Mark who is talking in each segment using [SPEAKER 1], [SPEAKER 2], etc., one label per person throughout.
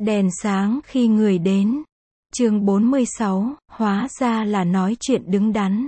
[SPEAKER 1] Đèn sáng khi người đến. Chương 46, hóa ra là nói chuyện đứng đắn.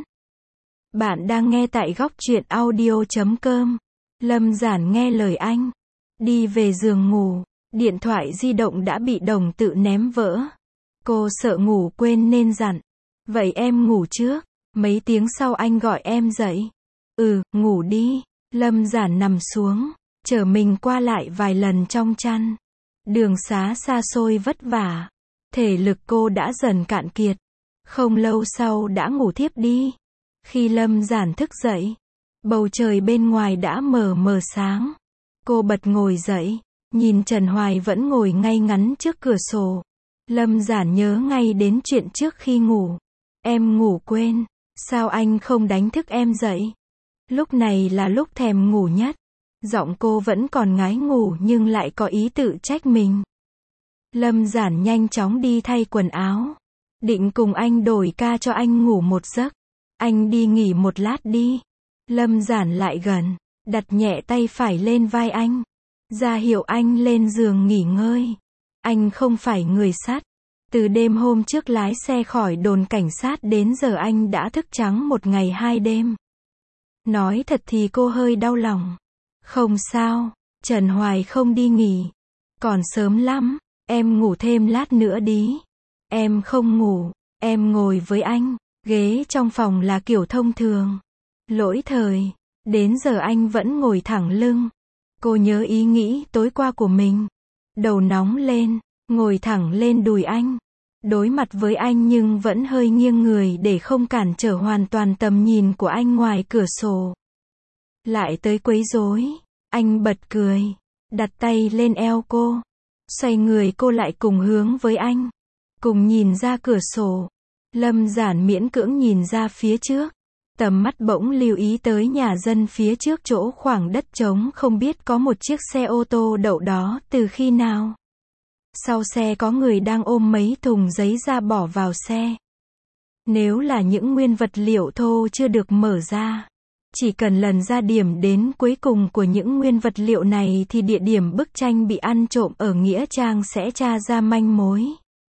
[SPEAKER 1] Bạn đang nghe tại góc truyện audio.com. Lâm Giản nghe lời anh, đi về giường ngủ. Điện thoại di động đã bị đồng tự ném vỡ. Cô sợ ngủ quên nên dặn, vậy em ngủ trước. Mấy tiếng sau anh gọi em dậy. Ngủ đi. Lâm Giản nằm xuống, chở mình qua lại vài lần trong chăn. Đường xá xa xôi vất vả, thể lực cô đã dần cạn kiệt. Không lâu sau đã ngủ thiếp đi. Khi Lâm Giản thức dậy, bầu trời bên ngoài đã mờ mờ sáng. Cô bật ngồi dậy, nhìn Trần Hoài vẫn ngồi ngay ngắn trước cửa sổ. Lâm Giản nhớ ngay đến chuyện trước khi ngủ. Em ngủ quên, sao anh không đánh thức em dậy? Lúc này là lúc thèm ngủ nhất. Giọng cô vẫn còn ngái ngủ nhưng lại có ý tự trách mình. Lâm Giản nhanh chóng đi thay quần áo. Định cùng anh đổi ca cho anh ngủ một giấc. Anh đi nghỉ một lát đi. Lâm Giản lại gần, đặt nhẹ tay phải lên vai anh, ra hiệu anh lên giường nghỉ ngơi. Anh không phải người sắt. Từ đêm hôm trước lái xe khỏi đồn cảnh sát đến giờ anh đã thức trắng một ngày hai đêm. Nói thật thì cô hơi đau lòng. Không sao, Trần Hoài không đi nghỉ. Còn sớm lắm, em ngủ thêm lát nữa đi. Em không ngủ, em ngồi với anh. Ghế trong phòng là kiểu thông thường. Lỗi thời, đến giờ anh vẫn ngồi thẳng lưng. Cô nhớ ý nghĩ tối qua của mình. Đầu nóng lên, ngồi thẳng lên đùi anh. Đối mặt với anh nhưng vẫn hơi nghiêng người để không cản trở hoàn toàn tầm nhìn của anh ngoài cửa sổ. Lại tới quấy rối. Anh bật cười, đặt tay lên eo cô. Xoay người cô lại cùng hướng với anh. Cùng nhìn ra cửa sổ. Lâm Giản miễn cưỡng nhìn ra phía trước. Tầm mắt bỗng lưu ý tới nhà dân phía trước chỗ khoảng đất trống không biết có một chiếc xe ô tô đậu đó từ khi nào. Sau xe có người đang ôm mấy thùng giấy ra bỏ vào xe. Nếu là những nguyên vật liệu thô chưa được mở ra, chỉ cần lần ra điểm đến cuối cùng của những nguyên vật liệu này thì địa điểm bức tranh bị ăn trộm ở Nghĩa Trang sẽ tra ra manh mối.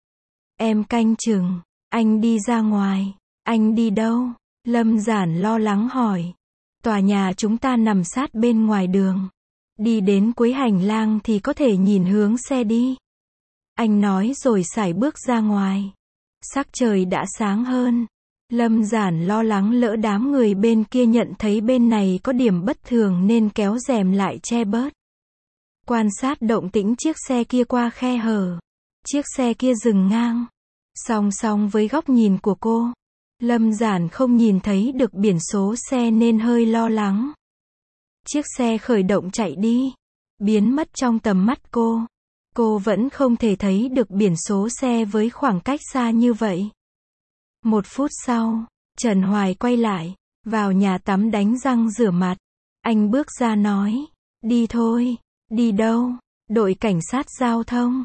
[SPEAKER 1] Em canh chừng. Anh đi ra ngoài. Anh đi đâu? Lâm Giản lo lắng hỏi. Tòa nhà chúng ta nằm sát bên ngoài đường. Đi đến cuối hành lang thì có thể nhìn hướng xe đi. Anh nói rồi sải bước ra ngoài. Sắc trời đã sáng hơn. Lâm Giản lo lắng lỡ đám người bên kia nhận thấy bên này có điểm bất thường nên kéo rèm lại che bớt. Quan sát động tĩnh chiếc xe kia qua khe hở. Chiếc xe kia dừng ngang. Song song với góc nhìn của cô. Lâm Giản không nhìn thấy được biển số xe nên hơi lo lắng. Chiếc xe khởi động chạy đi. Biến mất trong tầm mắt cô. Cô vẫn không thể thấy được biển số xe với khoảng cách xa như vậy. Một phút sau, Trần Hoài quay lại, vào nhà tắm đánh răng rửa mặt. Anh bước ra nói, đi thôi. Đi đâu? Đội cảnh sát giao thông.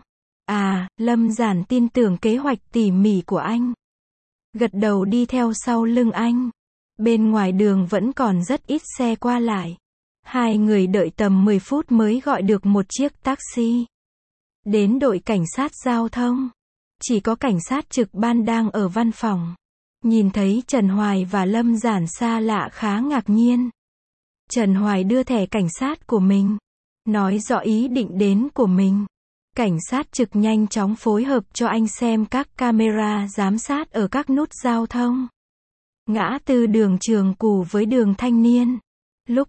[SPEAKER 1] Lâm Giản tin tưởng kế hoạch tỉ mỉ của anh. Gật đầu đi theo sau lưng anh. Bên ngoài đường vẫn còn rất ít xe qua lại. Hai người đợi tầm 10 phút mới gọi được một chiếc taxi. Đến đội cảnh sát giao thông. Chỉ có cảnh sát trực ban đang ở văn phòng. Nhìn thấy Trần Hoài và Lâm Giản xa lạ khá ngạc nhiên. Trần Hoài đưa thẻ cảnh sát của mình. Nói rõ ý định đến của mình. Cảnh sát trực nhanh chóng phối hợp cho anh xem các camera giám sát ở các nút giao thông. Ngã tư đường Trường Cù với đường Thanh Niên. Lúc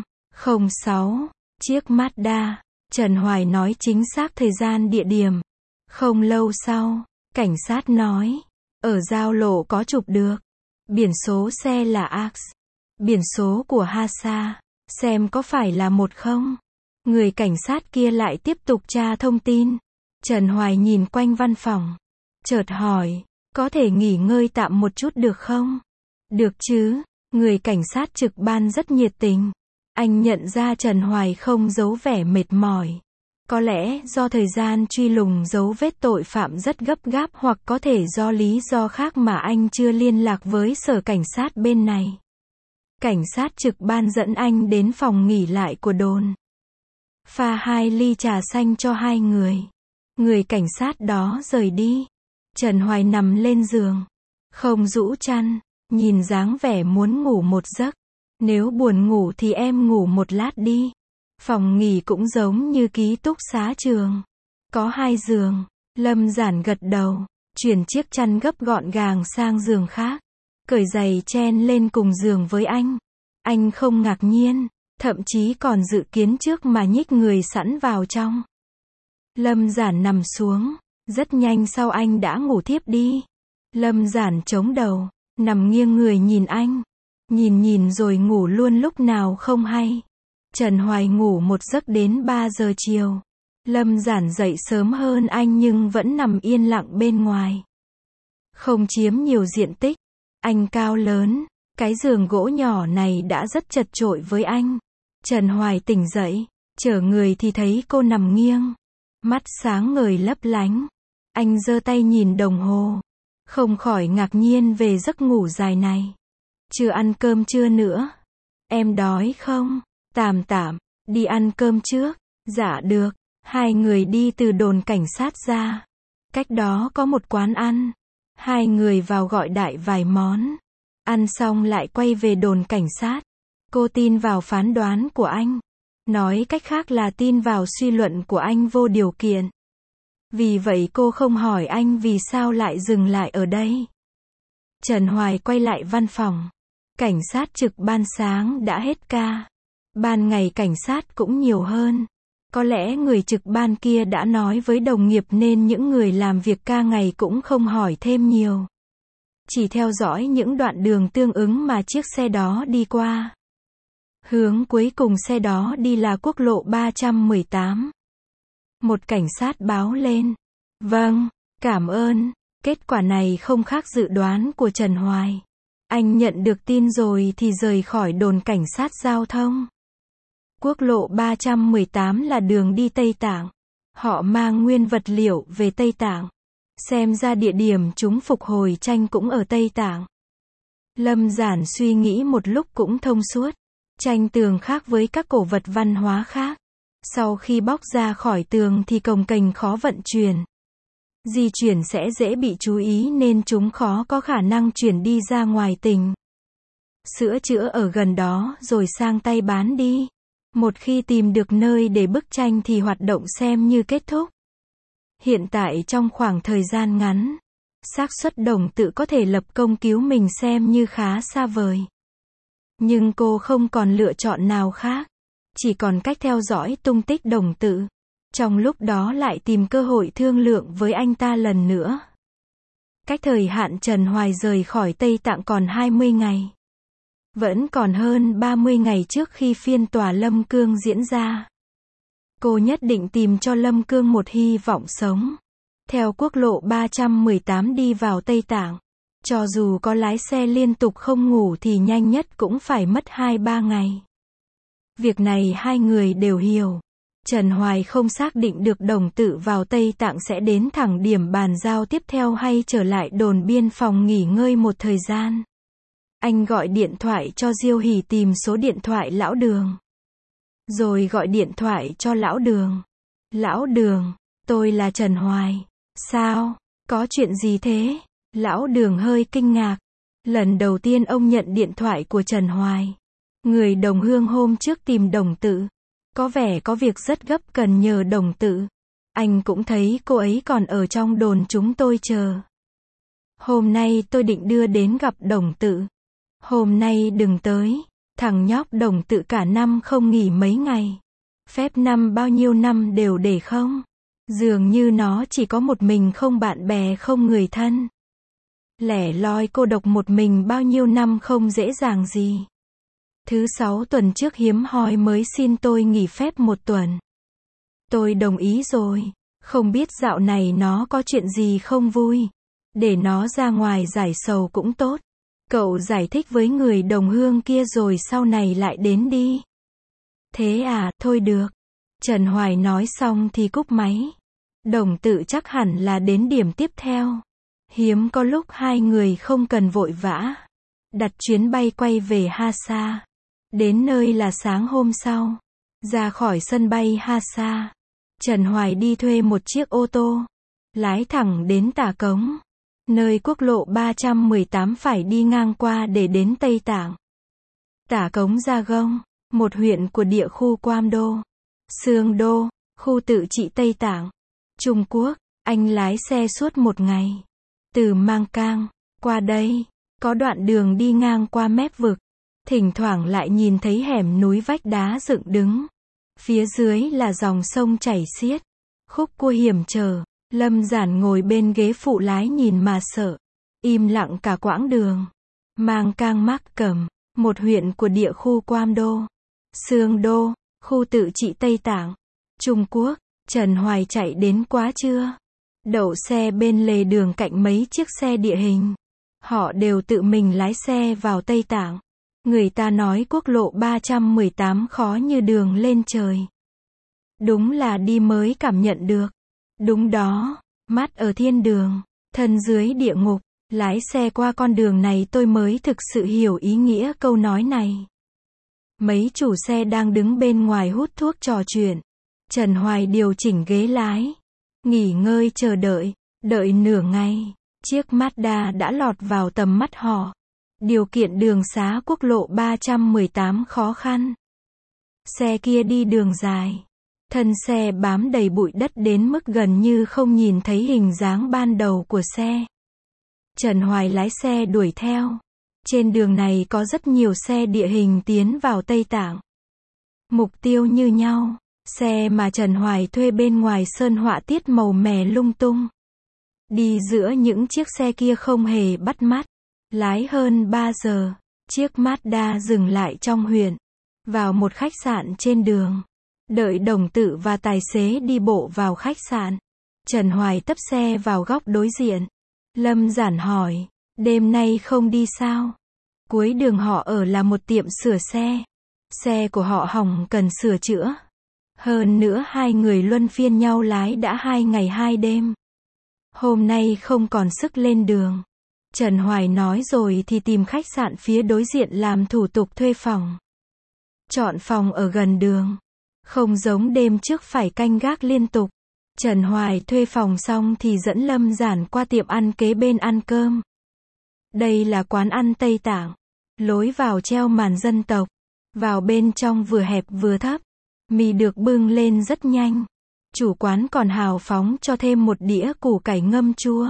[SPEAKER 1] 5:06, chiếc Mazda. Trần Hoài nói chính xác thời gian địa điểm. Không lâu sau, cảnh sát nói, ở giao lộ có chụp được. Biển số xe là AX. Biển số của Hasa. Xem có phải là một không? Người cảnh sát kia lại tiếp tục tra thông tin. Trần Hoài nhìn quanh văn phòng. Chợt hỏi, có thể nghỉ ngơi tạm một chút được không? Được chứ, người cảnh sát trực ban rất nhiệt tình. Anh nhận ra Trần Hoài không giấu vẻ mệt mỏi. Có lẽ do thời gian truy lùng dấu vết tội phạm rất gấp gáp hoặc có thể do lý do khác mà anh chưa liên lạc với sở cảnh sát bên này. Cảnh sát trực ban dẫn anh đến phòng nghỉ lại của đồn. Pha 2 ly trà xanh cho hai người. Người cảnh sát đó rời đi. Trần Hoài nằm lên giường, không rũ chăn, nhìn dáng vẻ muốn ngủ một giấc. Nếu buồn ngủ thì em ngủ một lát đi. Phòng nghỉ cũng giống như ký túc xá trường. Có 2 giường. Lâm Giản gật đầu, chuyển chiếc chăn gấp gọn gàng sang giường khác. Cởi giày chen lên cùng giường với anh. Anh không ngạc nhiên, thậm chí còn dự kiến trước mà nhích người sẵn vào trong. Lâm Giản nằm xuống, rất nhanh sau anh đã ngủ thiếp đi. Lâm Giản chống đầu, nằm nghiêng người nhìn anh. Nhìn rồi ngủ luôn lúc nào không hay. Trần Hoài ngủ một giấc đến 3 giờ chiều. Lâm Giản dậy sớm hơn anh nhưng vẫn nằm yên lặng bên ngoài. Không chiếm nhiều diện tích. Anh cao lớn. Cái giường gỗ nhỏ này đã rất chật chội với anh. Trần Hoài tỉnh dậy. Trở người thì thấy cô nằm nghiêng. Mắt sáng ngời lấp lánh. Anh giơ tay nhìn đồng hồ. Không khỏi ngạc nhiên về giấc ngủ dài này. Chưa ăn cơm trưa nữa. Em đói không? Tạm, đi ăn cơm trước. Dạ được. 2 người đi từ đồn cảnh sát ra. Cách đó có một quán ăn. 2 người vào gọi đại vài món. Ăn xong lại quay về đồn cảnh sát. Cô tin vào phán đoán của anh. Nói cách khác là tin vào suy luận của anh vô điều kiện. Vì vậy cô không hỏi anh vì sao lại dừng lại ở đây. Trần Hoài quay lại văn phòng. Cảnh sát trực ban sáng đã hết ca. Ban ngày cảnh sát cũng nhiều hơn. Có lẽ người trực ban kia đã nói với đồng nghiệp nên những người làm việc ca ngày cũng không hỏi thêm nhiều. Chỉ theo dõi những đoạn đường tương ứng mà chiếc xe đó đi qua. Hướng cuối cùng xe đó đi là quốc lộ 318. Một cảnh sát báo lên. Vâng, cảm ơn. Kết quả này không khác dự đoán của Trần Hoài. Anh nhận được tin rồi thì rời khỏi đồn cảnh sát giao thông. Quốc lộ 318 là đường đi Tây Tạng. Họ mang nguyên vật liệu về Tây Tạng. Xem ra địa điểm chúng phục hồi tranh cũng ở Tây Tạng. Lâm Giản suy nghĩ một lúc cũng thông suốt. Tranh tường khác với các cổ vật văn hóa khác. Sau khi bóc ra khỏi tường thì cồng kềnh khó vận chuyển. Di chuyển sẽ dễ bị chú ý nên chúng khó có khả năng chuyển đi ra ngoài tỉnh. Sửa chữa ở gần đó rồi sang tay bán đi. Một khi tìm được nơi để bức tranh thì hoạt động xem như kết thúc. Hiện tại trong khoảng thời gian ngắn, xác suất Đồng Tự có thể lập công cứu mình xem như khá xa vời. Nhưng cô không còn lựa chọn nào khác. Chỉ còn cách theo dõi tung tích Đồng Tự. Trong lúc đó lại tìm cơ hội thương lượng với anh ta lần nữa. Cách thời hạn Trần Hoài rời khỏi Tây Tạng còn 20 ngày. Vẫn còn hơn 30 ngày trước khi phiên tòa Lâm Cương diễn ra. Cô nhất định tìm cho Lâm Cương một hy vọng sống. Theo quốc lộ 318 đi vào Tây Tạng. Cho dù có lái xe liên tục không ngủ thì nhanh nhất cũng phải mất 2-3 ngày. Việc này 2 người đều hiểu. Trần Hoài không xác định được Đồng Tự vào Tây Tạng sẽ đến thẳng điểm bàn giao tiếp theo hay trở lại đồn biên phòng nghỉ ngơi một thời gian. Anh gọi điện thoại cho Diêu Hỷ tìm số điện thoại Lão Đường. Rồi gọi điện thoại cho Lão Đường. Lão Đường, tôi là Trần Hoài. Sao? Có chuyện gì thế? Lão Đường hơi kinh ngạc. Lần đầu tiên ông nhận điện thoại của Trần Hoài. Người đồng hương hôm trước tìm Đồng Tự. Có vẻ có việc rất gấp cần nhờ Đồng Tự. Anh cũng thấy cô ấy còn ở trong đồn chúng tôi chờ. Hôm nay tôi định đưa đến gặp Đồng Tự. Hôm nay đừng tới. Thằng nhóc Đồng Tự cả năm không nghỉ mấy ngày. Phép năm bao nhiêu năm đều để không. Dường như nó chỉ có một mình không bạn bè không người thân. Lẻ loi cô độc một mình bao nhiêu năm không dễ dàng gì. Thứ 6 tuần trước hiếm hoi mới xin tôi nghỉ phép 1 tuần. Tôi đồng ý rồi. Không biết dạo này nó có chuyện gì không vui. Để nó ra ngoài giải sầu cũng tốt. Cậu giải thích với người đồng hương kia rồi sau này lại đến đi. Thế à, thôi được. Trần Hoài nói xong thì cúp máy. Đồng Tự chắc hẳn là đến điểm tiếp theo. Hiếm có lúc 2 người không cần vội vã. Đặt chuyến bay quay về Hasa. Đến nơi là sáng hôm sau. Ra khỏi sân bay Hasa. Trần Hoài đi thuê một chiếc ô tô, lái thẳng đến Tả Cống, nơi quốc lộ 318 phải đi ngang qua để đến Tây Tạng. Tả Cống Gia Gông, một huyện của địa khu Quam Đô, Sương Đô, khu tự trị Tây Tạng, Trung Quốc. Anh lái xe suốt một ngày, từ Mang Cang qua đây, có đoạn đường đi ngang qua mép vực, thỉnh thoảng lại nhìn thấy hẻm núi vách đá dựng đứng, phía dưới là dòng sông chảy xiết, khúc cua hiểm trở. Lâm Giản ngồi bên ghế phụ lái nhìn mà sợ, im lặng cả quãng đường. Mang Cang Mác Cẩm, một huyện của địa khu Quam Đô, Sương Đô, khu tự trị Tây Tạng, Trung Quốc. Trần Hoài chạy đến quá trưa, đậu xe bên lề đường cạnh mấy chiếc xe địa hình. Họ đều tự mình lái xe vào Tây Tạng. Người ta nói quốc lộ 318 khó như đường lên trời. Đúng là đi mới cảm nhận được. Đúng đó, mắt ở thiên đường, thân dưới địa ngục. Lái xe qua con đường này tôi mới thực sự hiểu ý nghĩa câu nói này. Mấy chủ xe đang đứng bên ngoài hút thuốc trò chuyện. Trần Hoài điều chỉnh ghế lái, nghỉ ngơi chờ đợi. Đợi nửa ngày, chiếc Mazda đã lọt vào tầm mắt họ. Điều kiện đường xá quốc lộ 318 khó khăn. Xe kia đi đường dài, thân xe bám đầy bụi đất đến mức gần như không nhìn thấy hình dáng ban đầu của xe. Trần Hoài lái xe đuổi theo. Trên đường này có rất nhiều xe địa hình tiến vào Tây Tạng. Mục tiêu như nhau. Xe mà Trần Hoài thuê bên ngoài sơn họa tiết màu mè lung tung. Đi giữa những chiếc xe kia không hề bắt mắt. Lái hơn 3 giờ, chiếc Mazda dừng lại trong huyện. Vào một khách sạn trên đường. Đợi đồng tử và tài xế đi bộ vào khách sạn. Trần Hoài tấp xe vào góc đối diện. Lâm Giản hỏi, đêm nay không đi sao? Cuối đường họ ở là một tiệm sửa xe. Xe của họ hỏng cần sửa chữa. Hơn nữa hai người luân phiên nhau lái đã 2 ngày 2 đêm. Hôm nay không còn sức lên đường. Trần Hoài nói rồi thì tìm khách sạn phía đối diện làm thủ tục thuê phòng. Chọn phòng ở gần đường. Không giống đêm trước phải canh gác liên tục. Trần Hoài thuê phòng xong thì dẫn Lâm Giản qua tiệm ăn kế bên ăn cơm. Đây là quán ăn Tây Tạng. Lối vào treo màn dân tộc. Vào bên trong vừa hẹp vừa thấp. Mì được bưng lên rất nhanh. Chủ quán còn hào phóng cho thêm một đĩa củ cải ngâm chua.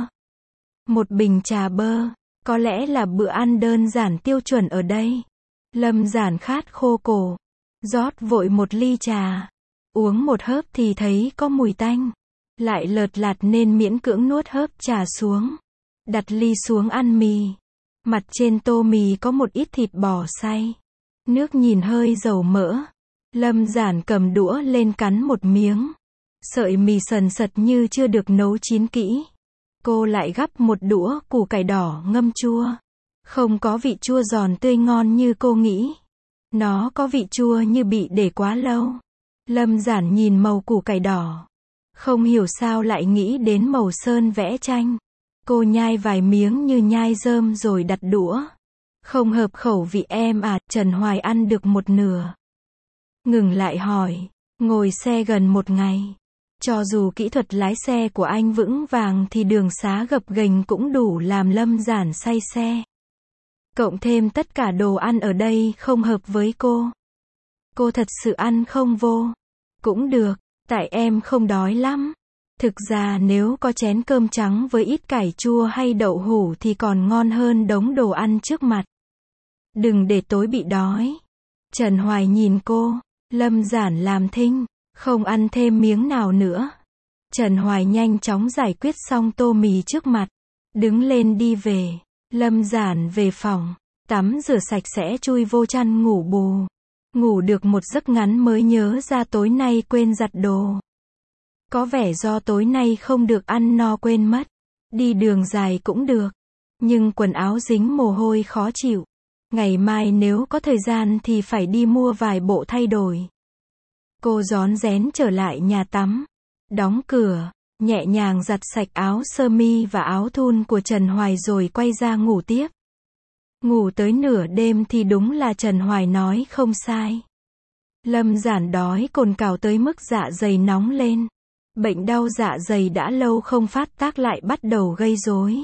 [SPEAKER 1] Một bình trà bơ. Có lẽ là bữa ăn đơn giản tiêu chuẩn ở đây. Lâm Giản khát khô cổ. Rót vội một ly trà. Uống một hớp thì thấy có mùi tanh. Lại lợt lạt nên miễn cưỡng nuốt hớp trà xuống. Đặt ly xuống ăn mì. Mặt trên tô mì có một ít thịt bò xay. Nước nhìn hơi dầu mỡ. Lâm Giản cầm đũa lên cắn một miếng. Sợi mì sần sật như chưa được nấu chín kỹ. Cô lại gắp một đũa củ cải đỏ ngâm chua. Không có vị chua giòn tươi ngon như cô nghĩ. Nó có vị chua như bị để quá lâu. Lâm Giản nhìn màu củ cải đỏ. Không hiểu sao lại nghĩ đến màu sơn vẽ tranh. Cô nhai vài miếng như nhai rơm rồi đặt đũa. Không hợp khẩu vị em à, Trần Hoài ăn được một nửa. Ngừng lại hỏi, ngồi xe gần một ngày. Cho dù kỹ thuật lái xe của anh vững vàng thì đường xá gập ghềnh cũng đủ làm Lâm Giản say xe. Cộng thêm tất cả đồ ăn ở đây không hợp với cô. Cô thật sự ăn không vô. Cũng được, tại em không đói lắm. Thực ra nếu có chén cơm trắng với ít cải chua hay đậu hũ thì còn ngon hơn đống đồ ăn trước mặt. Đừng để tối bị đói. Trần Hoài nhìn cô. Lâm Giản làm thinh, không ăn thêm miếng nào nữa. Trần Hoài nhanh chóng giải quyết xong tô mì trước mặt. Đứng lên đi về. Lâm Giản về phòng, tắm rửa sạch sẽ chui vô chăn ngủ bù. Ngủ được một giấc ngắn mới nhớ ra tối nay quên giặt đồ. Có vẻ do tối nay không được ăn no quên mất. Đi đường dài cũng được. Nhưng quần áo dính mồ hôi khó chịu. Ngày mai nếu có thời gian thì phải đi mua vài bộ thay đổi. Cô rón rén trở lại nhà tắm. Đóng cửa, nhẹ nhàng giặt sạch áo sơ mi và áo thun của Trần Hoài rồi quay ra ngủ tiếp. Ngủ tới nửa đêm thì đúng là Trần Hoài nói không sai. Lâm Giản đói cồn cào tới mức dạ dày nóng lên. Bệnh đau dạ dày đã lâu không phát tác lại bắt đầu gây rối.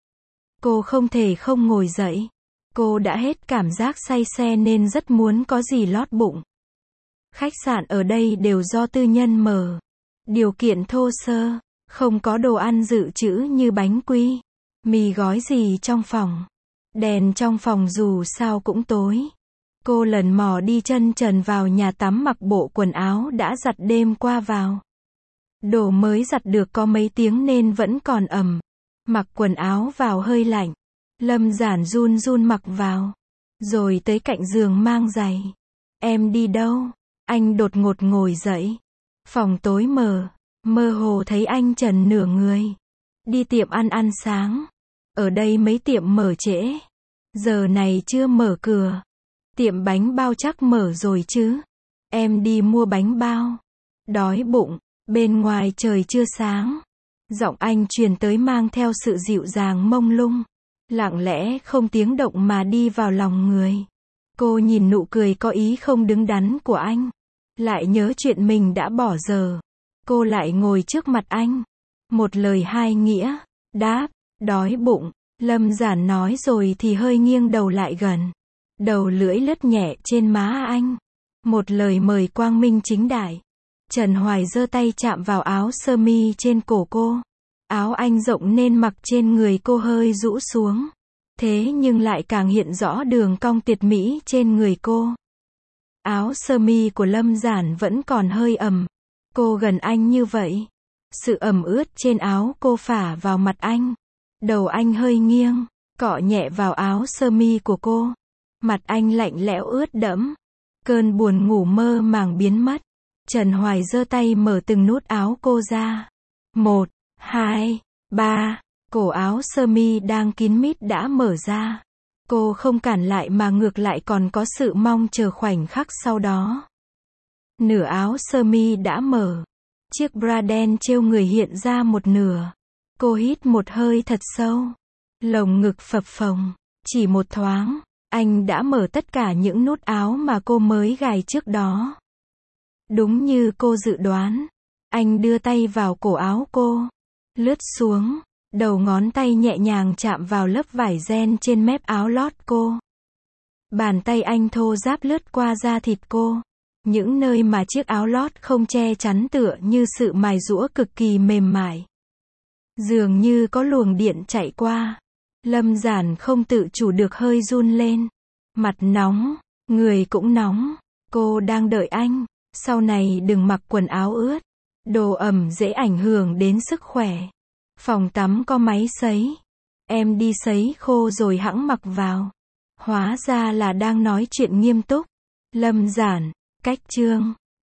[SPEAKER 1] Cô không thể không ngồi dậy. Cô đã hết cảm giác say xe nên rất muốn có gì lót bụng. Khách sạn ở đây đều do tư nhân mở. Điều kiện thô sơ, không có đồ ăn dự trữ như bánh quy, mì gói gì trong phòng. Đèn trong phòng dù sao cũng tối. Cô lần mò đi chân trần vào nhà tắm mặc bộ quần áo đã giặt đêm qua vào. Đồ mới giặt được có mấy tiếng nên vẫn còn ẩm. Mặc quần áo vào hơi lạnh. Lâm Giản run run mặc vào. Rồi tới cạnh giường mang giày. Em đi đâu? Anh đột ngột ngồi dậy. Phòng tối mờ. Mơ hồ thấy anh trần nửa người. Đi tiệm ăn sáng. Ở đây mấy tiệm mở trễ. Giờ này chưa mở cửa. Tiệm bánh bao chắc mở rồi chứ. Em đi mua bánh bao. Đói bụng. Bên ngoài trời chưa sáng. Giọng anh truyền tới mang theo sự dịu dàng mông lung. Lặng lẽ không tiếng động mà đi vào lòng người. Cô nhìn nụ cười có ý không đứng đắn của anh. Lại nhớ chuyện mình đã bỏ giờ. Cô lại ngồi trước mặt anh. Một lời hai nghĩa. Đáp. Đói bụng. Lâm Giản nói rồi thì hơi nghiêng đầu lại gần. Đầu lưỡi lướt nhẹ trên má anh. Một lời mời quang minh chính đại. Trần Hoài giơ tay chạm vào áo sơ mi trên cổ cô. Áo anh rộng nên mặc trên người cô hơi rũ xuống. Thế nhưng lại càng hiện rõ đường cong tuyệt mỹ trên người cô. Áo sơ mi của Lâm Giản vẫn còn hơi ẩm. Cô gần anh như vậy. Sự ẩm ướt trên áo cô phả vào mặt anh. Đầu anh hơi nghiêng, cọ nhẹ vào áo sơ mi của cô. Mặt anh lạnh lẽo ướt đẫm. Cơn buồn ngủ mơ màng biến mất. Trần Hoài giơ tay mở từng nút áo cô ra. 1, 2, 3. Cổ áo sơ mi đang kín mít đã mở ra. Cô không cản lại mà ngược lại còn có sự mong chờ khoảnh khắc sau đó. Nửa áo sơ mi đã mở. Chiếc bra đen treo người hiện ra một nửa. Cô hít một hơi thật sâu. Lồng ngực phập phồng. Chỉ một thoáng, anh đã mở tất cả những nút áo mà cô mới gài trước đó. Đúng như cô dự đoán. Anh đưa tay vào cổ áo cô. Lướt xuống. Đầu ngón tay nhẹ nhàng chạm vào lớp vải ren trên mép áo lót cô. Bàn tay anh thô ráp lướt qua da thịt cô. Những nơi mà chiếc áo lót không che chắn tựa như sự mài giũa cực kỳ mềm mại. Dường như có luồng điện chạy qua. Lâm Giản không tự chủ được hơi run lên. Mặt nóng, người cũng nóng. Cô đang đợi anh. Sau này đừng mặc quần áo ướt. Đồ ẩm dễ ảnh hưởng đến sức khỏe. Phòng tắm có máy sấy. Em đi sấy khô rồi hẵng mặc vào. Hóa ra là đang nói chuyện nghiêm túc. Lâm Giản, cách chương.